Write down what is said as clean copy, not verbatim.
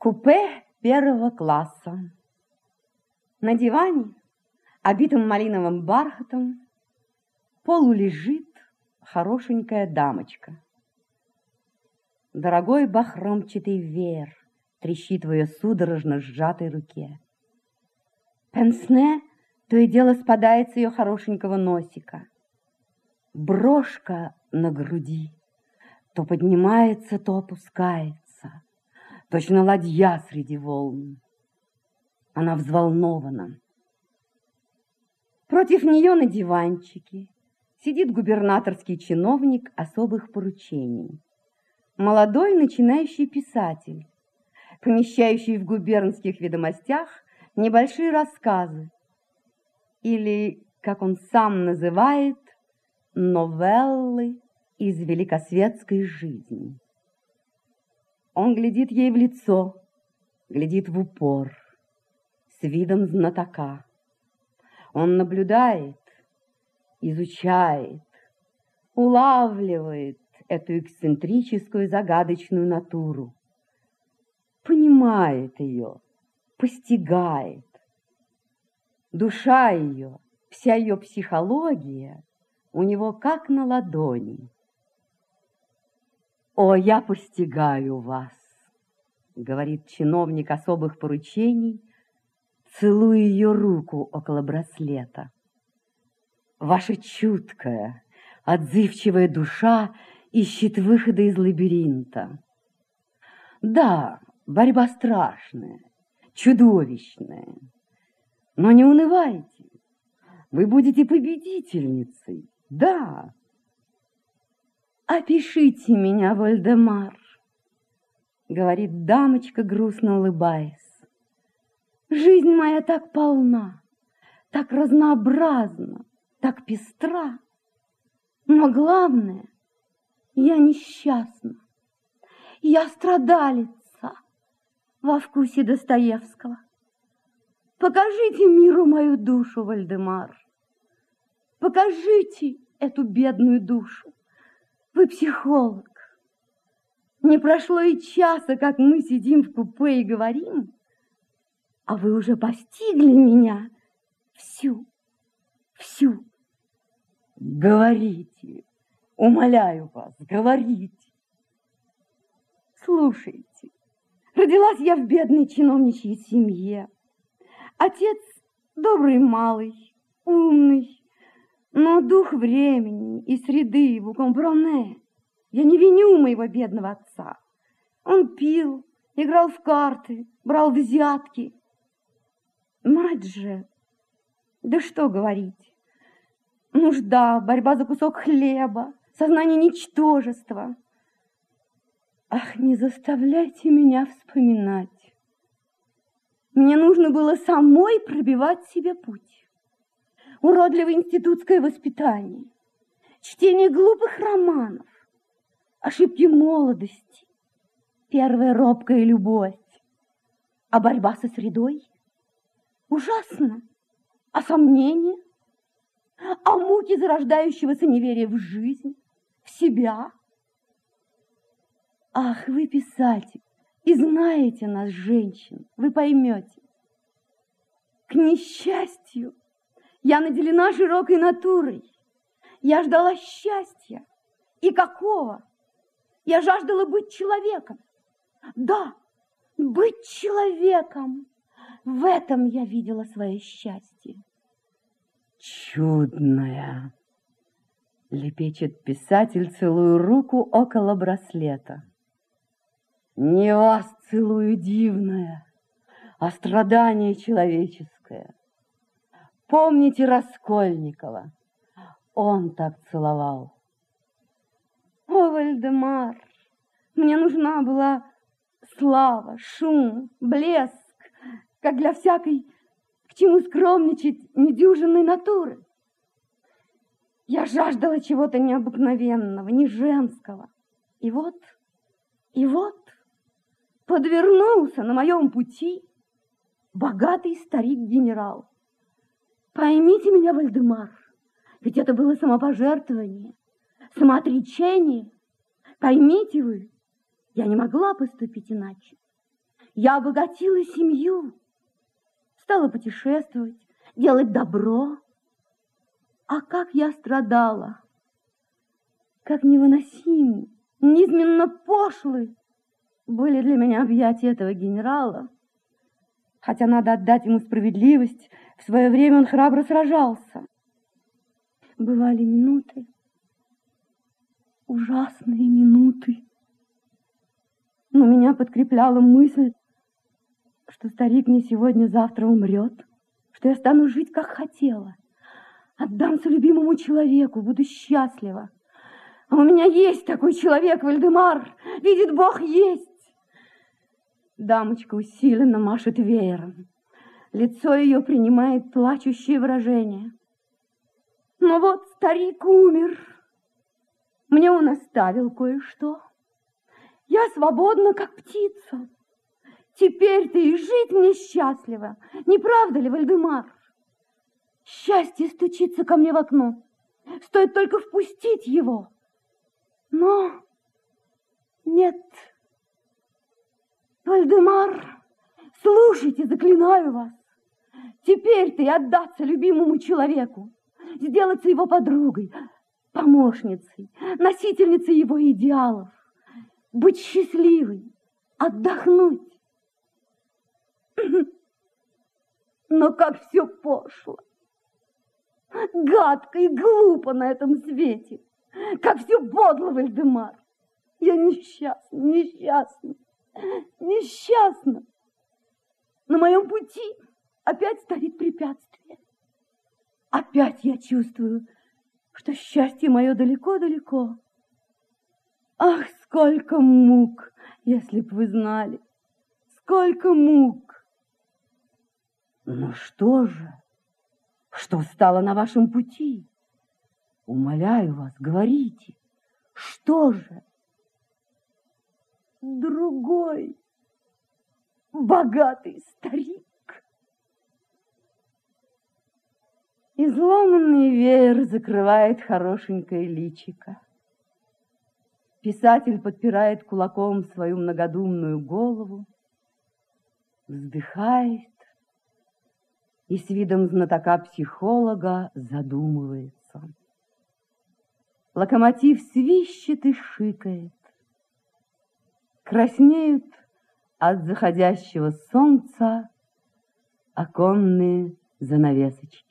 Купе первого класса. На диване, обитом малиновым бархатом, полулежит хорошенькая дамочка. Дорогой бахромчатый веер трещит в ее судорожно сжатой руке. Пенсне то и дело спадает с ее хорошенького носика. Брошка на груди то поднимается, то опускается, точно ладья среди волн. Она взволнована. Против нее на диванчике сидит губернаторский чиновник особых поручений. Молодой начинающий писатель, помещающий в губернских ведомостях небольшие рассказы, или, как он сам называет, новеллы из великосветской жизни. Он глядит ей в лицо, глядит в упор, с видом знатока. Он наблюдает, изучает, улавливает эту эксцентрическую загадочную натуру, понимает ее, постигает. Душа ее, вся ее психология у него как на ладони. «О, я постигаю вас», — говорит чиновник особых поручений, целуя ее руку около браслета. «Ваша чуткая, отзывчивая душа ищет выхода из лабиринта. Да, борьба страшная, чудовищная, но не унывайте, вы будете победительницей, да». «Опишите меня, Вольдемар», — говорит дамочка, грустно улыбаясь. «Жизнь моя так полна, так разнообразна, так пестра, но главное, я несчастна, я страдалица во вкусе Достоевского. Покажите миру мою душу, Вольдемар, покажите эту бедную душу. Вы психолог. Не прошло и часа, как мы сидим в купе и говорим, а вы уже постигли меня всю. Говорите, умоляю вас, говорите. Слушайте, родилась я в бедной чиновничьей семье. Отец добрый малый, умный, но дух времени и среды vous comprenez. Я не виню моего бедного отца. Он пил, играл в карты, брал взятки. Мать же, да что говорить. Нужда, борьба за кусок хлеба, сознание ничтожества. Ах, не заставляйте меня вспоминать. Мне нужно было самой пробивать себе путь. Уродливое институтское воспитание, чтение глупых романов, ошибки молодости, первая робкая любовь, а борьба со средой ужасно, а сомнения, а муки зарождающегося неверия в жизнь, в себя. Ах, вы писатель, и знаете нас, женщин, вы поймете. К несчастью, я наделена широкой натурой. Я ждала счастья. И какого? Я жаждала быть человеком. Да, быть человеком. В этом я видела свое счастье. Чудная, лепечет писатель, целуя руку около браслета. Не вас целую, дивная, а страдание человеческое. Помните Раскольникова? Он так целовал. О, Вольдемар, мне нужна была слава, шум, блеск, как для всякой, к чему скромничать, недюжинной натуры. Я жаждала чего-то необыкновенного, не женского. И вот, подвернулся на моем пути богатый старик-генерал. Поймите меня, Вольдемар, ведь это было самопожертвование, самоотречение. Поймите вы, я не могла поступить иначе. Я обогатила семью, стала путешествовать, делать добро. А как я страдала, как невыносимы, низменно пошлы были для меня объятия этого генерала. Хотя надо отдать ему справедливость, в свое время он храбро сражался. Бывали минуты, ужасные минуты, но меня подкрепляла мысль, что старик не сегодня-завтра умрет, что я стану жить, как хотела, отдамся любимому человеку, буду счастлива. А у меня есть такой человек, Вальдемар, видит Бог, есть. Дамочка усиленно машет веером. Лицо ее принимает плачущее выражение. Но вот старик умер. Мне он оставил кое-что. Я свободна, как птица. Теперь-то и жить мне счастливо. Не правда ли, Вальдемар? Счастье стучится ко мне в окно. Стоит только впустить его. Но нет. Вальдемар, слушайте, заклинаю вас. Теперь-то и отдаться любимому человеку, сделаться его подругой, помощницей, носительницей его идеалов, быть счастливой, отдохнуть. Но как все пошло, гадко и глупо на этом свете, как все подло, Вальдемар. Я несчастна, несчастна, несчастна. На моем пути опять стоит препятствие. Опять я чувствую, что счастье мое далеко-далеко. Ах, сколько мук, если б вы знали, сколько мук. Но что же? Что стало на вашем пути? Умоляю вас, говорите, что же? Другой богатый старик. Изломанный веер закрывает хорошенькое личико. Писатель подпирает кулаком свою многодумную голову, вздыхает и с видом знатока-психолога задумывается. Локомотив свищет и шикает. Краснеют от заходящего солнца оконные занавесочки.